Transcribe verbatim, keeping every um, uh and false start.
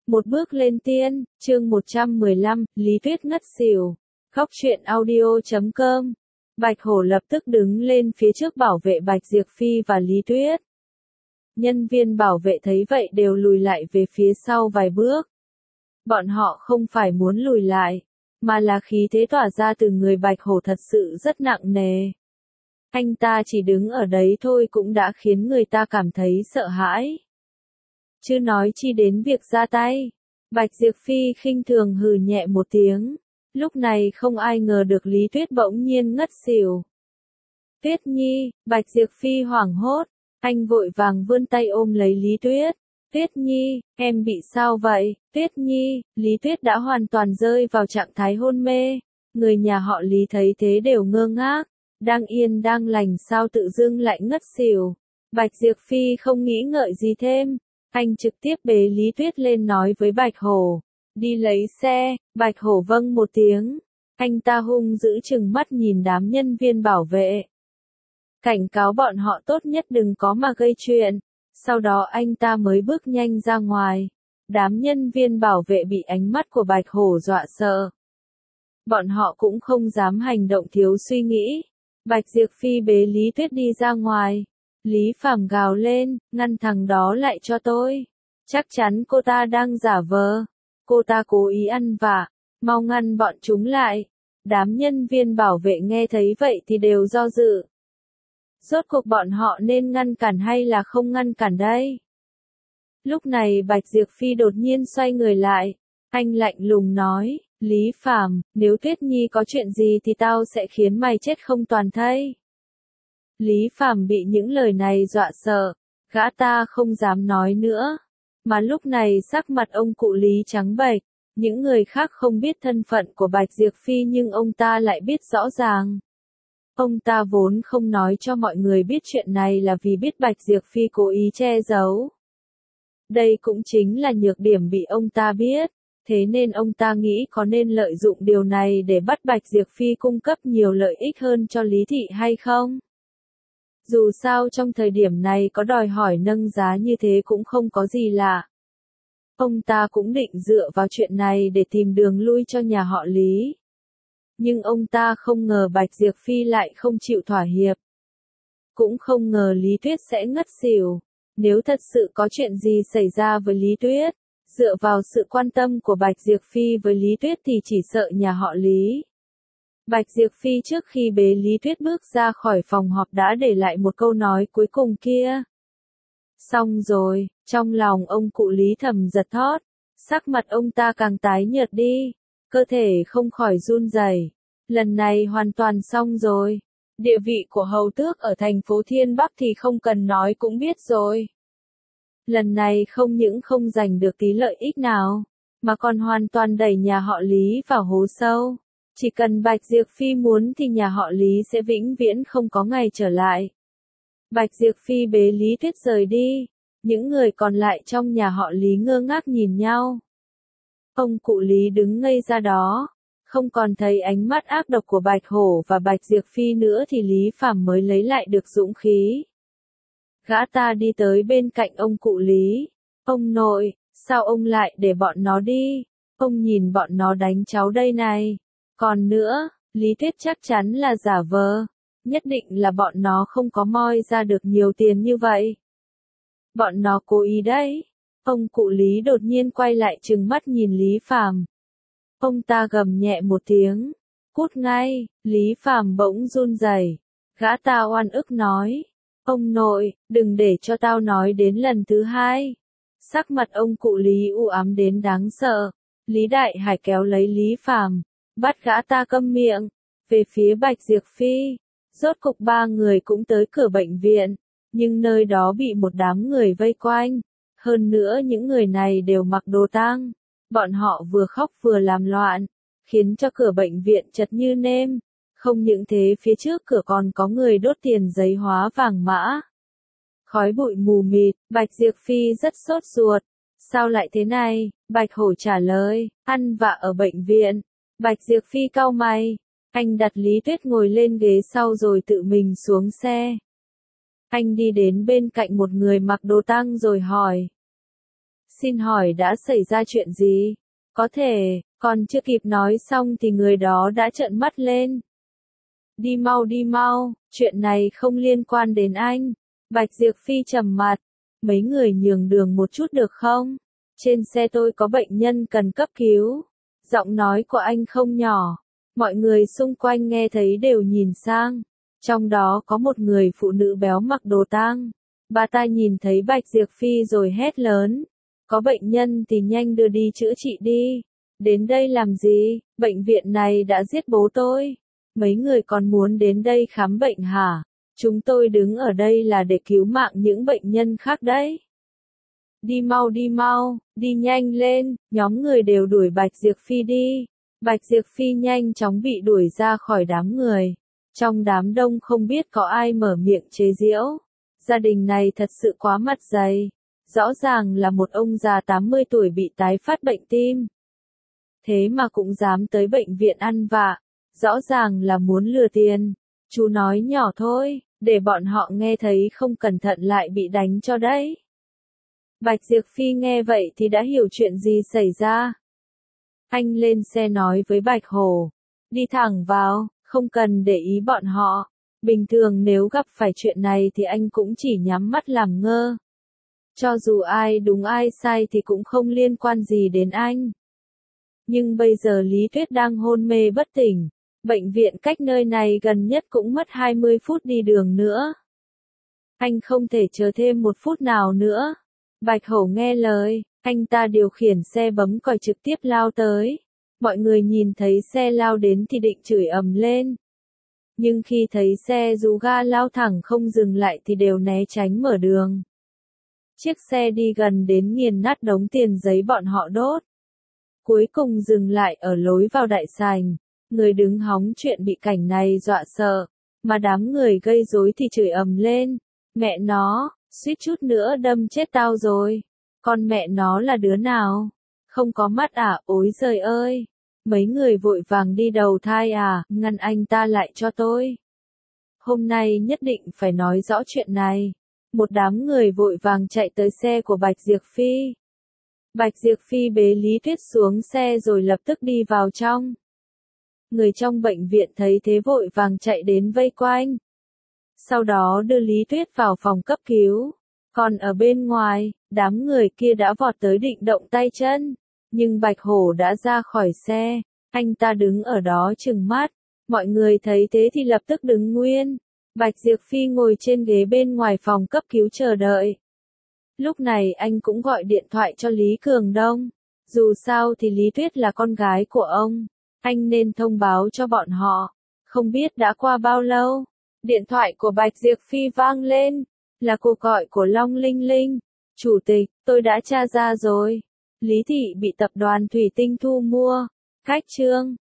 Một bước lên tiên, chương một trăm mười lăm, Lý Tuyết ngất xỉu. Khóc chuyện audio chấm com. Bạch Hổ lập tức đứng lên phía trước bảo vệ Bạch Diệp Phi và Lý Tuyết. Nhân viên bảo vệ thấy vậy đều lùi lại về phía sau vài bước. Bọn họ không phải muốn lùi lại, mà là khí thế tỏa ra từ người Bạch Hổ thật sự rất nặng nề. Anh ta chỉ đứng ở đấy thôi cũng đã khiến người ta cảm thấy sợ hãi. Chứ nói chi đến việc ra tay. Bạch Diệp Phi khinh thường hừ nhẹ một tiếng. Lúc này không ai ngờ được Lý Tuyết bỗng nhiên ngất xỉu. Tuyết Nhi, Bạch Diệp Phi hoảng hốt. Anh vội vàng vươn tay ôm lấy Lý Tuyết. Tuyết Nhi, em bị sao vậy? Tuyết Nhi, Lý Tuyết đã hoàn toàn rơi vào trạng thái hôn mê. Người nhà họ Lý thấy thế đều ngơ ngác. Đang yên đang lành sao tự dưng lại ngất xỉu. Bạch Diệp Phi không nghĩ ngợi gì thêm. Anh trực tiếp bế Lý Tuyết lên nói với Bạch Hổ. Đi lấy xe. Bạch Hổ vâng một tiếng. Anh ta hung dữ chừng mắt nhìn đám nhân viên bảo vệ. Cảnh cáo bọn họ tốt nhất đừng có mà gây chuyện. Sau đó anh ta mới bước nhanh ra ngoài. Đám nhân viên bảo vệ bị ánh mắt của Bạch Hổ dọa sợ. Bọn họ cũng không dám hành động thiếu suy nghĩ. Bạch Diệp Phi bế Lý Tuyết đi ra ngoài. Lý Phàm gào lên, ngăn thằng đó lại cho tôi. Chắc chắn cô ta đang giả vờ. Cô ta cố ý ăn vạ. Mau ngăn bọn chúng lại. Đám nhân viên bảo vệ nghe thấy vậy thì đều do dự. Rốt cuộc bọn họ nên ngăn cản hay là không ngăn cản đây? Lúc này Bạch Diệp Phi đột nhiên xoay người lại. Anh lạnh lùng nói, Lý Phàm, nếu Tuyết Nhi có chuyện gì thì tao sẽ khiến mày chết không toàn thây. Lý Phàm bị những lời này dọa sợ, gã ta không dám nói nữa. Mà lúc này sắc mặt ông cụ Lý trắng bệch, những người khác không biết thân phận của Bạch Diệp Phi nhưng ông ta lại biết rõ ràng. Ông ta vốn không nói cho mọi người biết chuyện này là vì biết Bạch Diệp Phi cố ý che giấu. Đây cũng chính là nhược điểm bị ông ta biết, thế nên ông ta nghĩ có nên lợi dụng điều này để bắt Bạch Diệp Phi cung cấp nhiều lợi ích hơn cho Lý Thị hay không? Dù sao trong thời điểm này có đòi hỏi nâng giá như thế cũng không có gì lạ. Ông ta cũng định dựa vào chuyện này để tìm đường lui cho nhà họ Lý. Nhưng ông ta không ngờ Bạch Diệp Phi lại không chịu thỏa hiệp. Cũng không ngờ Lý Tuyết sẽ ngất xỉu. Nếu thật sự có chuyện gì xảy ra với Lý Tuyết, dựa vào sự quan tâm của Bạch Diệp Phi với Lý Tuyết thì chỉ sợ nhà họ Lý. Bạch Diệp Phi trước khi bế Lý Tuyết bước ra khỏi phòng họp đã để lại một câu nói cuối cùng kia. Xong rồi, trong lòng ông cụ Lý thầm giật thót, sắc mặt ông ta càng tái nhợt đi, cơ thể không khỏi run rẩy. Lần này hoàn toàn xong rồi. Địa vị của hầu tước ở thành phố Thiên Bắc thì không cần nói cũng biết rồi. Lần này không những không giành được tí lợi ích nào, mà còn hoàn toàn đẩy nhà họ Lý vào hố sâu. Chỉ cần Bạch Diệp Phi muốn thì nhà họ Lý sẽ vĩnh viễn không có ngày trở lại. Bạch Diệp Phi bế Lý Tuyết rời đi. Những người còn lại trong nhà họ Lý ngơ ngác nhìn nhau. Ông cụ Lý đứng ngây ra đó. Không còn thấy ánh mắt ác độc của Bạch Hổ và Bạch Diệp Phi nữa thì Lý Phàm mới lấy lại được dũng khí. Gã ta đi tới bên cạnh ông cụ Lý. Ông nội, sao ông lại để bọn nó đi? Ông nhìn bọn nó đánh cháu đây này. Còn nữa, Lý Tuyết chắc chắn là giả vờ. Nhất định là bọn nó không có moi ra được nhiều tiền như vậy. Bọn nó cố ý đấy. Ông cụ Lý đột nhiên quay lại trừng mắt nhìn Lý Phàm. Ông ta gầm nhẹ một tiếng. Cút ngay, Lý Phàm bỗng run rẩy. Gã ta oan ức nói. Ông nội, đừng để cho tao nói đến lần thứ hai. Sắc mặt ông cụ Lý u ám đến đáng sợ. Lý Đại Hải kéo lấy Lý Phàm, bắt gã ta câm miệng. Về phía Bạch Diệp Phi. Rốt cục ba người cũng tới cửa bệnh viện. Nhưng nơi đó bị một đám người vây quanh. Hơn nữa những người này đều mặc đồ tang. Bọn họ vừa khóc vừa làm loạn, khiến cho cửa bệnh viện chật như nêm. Không những thế phía trước cửa còn có người đốt tiền giấy hóa vàng mã. Khói bụi mù mịt, Bạch Diệp Phi rất sốt ruột. Sao lại thế này? Bạch Hổ trả lời, ăn vạ ở bệnh viện. Bạch Diệp Phi cau mày. Anh đặt Lý Tuyết ngồi lên ghế sau rồi tự mình xuống xe. Anh đi đến bên cạnh một người mặc đồ tang rồi hỏi. Xin hỏi đã xảy ra chuyện gì? Có thể, còn chưa kịp nói xong thì người đó đã trợn mắt lên. Đi mau đi mau, chuyện này không liên quan đến anh. Bạch Diệp Phi trầm mặt. Mấy người nhường đường một chút được không? Trên xe tôi có bệnh nhân cần cấp cứu. Giọng nói của anh không nhỏ. Mọi người xung quanh nghe thấy đều nhìn sang. Trong đó có một người phụ nữ béo mặc đồ tang. Bà ta nhìn thấy Bạch Diệp Phi rồi hét lớn. Có bệnh nhân thì nhanh đưa đi chữa trị đi. Đến đây làm gì? Bệnh viện này đã giết bố tôi. Mấy người còn muốn đến đây khám bệnh hả? Chúng tôi đứng ở đây là để cứu mạng những bệnh nhân khác đấy. Đi mau đi mau, đi nhanh lên, nhóm người đều đuổi Bạch Diệp Phi đi. Bạch Diệp Phi nhanh chóng bị đuổi ra khỏi đám người. Trong đám đông không biết có ai mở miệng chế giễu. Gia đình này thật sự quá mặt dày. Rõ ràng là một ông già tám mươi tuổi bị tái phát bệnh tim. Thế mà cũng dám tới bệnh viện ăn vạ. Rõ ràng là muốn lừa tiền. Chú nói nhỏ thôi, để bọn họ nghe thấy không cẩn thận lại bị đánh cho đấy. Bạch Diệp Phi nghe vậy thì đã hiểu chuyện gì xảy ra. Anh lên xe nói với Bạch Hổ. Đi thẳng vào, không cần để ý bọn họ. Bình thường nếu gặp phải chuyện này thì anh cũng chỉ nhắm mắt làm ngơ. Cho dù ai đúng ai sai thì cũng không liên quan gì đến anh. Nhưng bây giờ Lý Tuyết đang hôn mê bất tỉnh. Bệnh viện cách nơi này gần nhất cũng mất hai mươi phút đi đường nữa. Anh không thể chờ thêm một phút nào nữa. Bạch Hổ nghe lời, anh ta điều khiển xe bấm còi trực tiếp lao tới. Mọi người nhìn thấy xe lao đến thì định chửi ầm lên. Nhưng khi thấy xe rú ga lao thẳng không dừng lại thì đều né tránh mở đường. Chiếc xe đi gần đến nghiền nát đống tiền giấy bọn họ đốt. Cuối cùng dừng lại ở lối vào đại sảnh. Người đứng hóng chuyện bị cảnh này dọa sợ. Mà đám người gây rối thì chửi ầm lên. Mẹ nó, suýt chút nữa đâm chết tao rồi. Con mẹ nó là đứa nào? Không có mắt à, ối giời ơi. Mấy người vội vàng đi đầu thai à, ngăn anh ta lại cho tôi. Hôm nay nhất định phải nói rõ chuyện này. Một đám người vội vàng chạy tới xe của Bạch Diệp Phi. Bạch Diệp Phi bế Lý Tuyết xuống xe rồi lập tức đi vào trong. Người trong bệnh viện thấy thế vội vàng chạy đến vây quanh. Sau đó đưa Lý Tuyết vào phòng cấp cứu. Còn ở bên ngoài, đám người kia đã vọt tới định động tay chân. Nhưng Bạch Hổ đã ra khỏi xe. Anh ta đứng ở đó trừng mắt. Mọi người thấy thế thì lập tức đứng nguyên. Bạch Diệp Phi ngồi trên ghế bên ngoài phòng cấp cứu chờ đợi. Lúc này anh cũng gọi điện thoại cho Lý Cường Đông. Dù sao thì Lý Tuyết là con gái của ông. Anh nên thông báo cho bọn họ. Không biết đã qua bao lâu. Điện thoại của Bạch Diệp Phi vang lên. Là cuộc gọi của Long Linh Linh. Chủ tịch, tôi đã tra ra rồi. Lý Thị bị tập đoàn Thủy Tinh thu mua. Cách chương.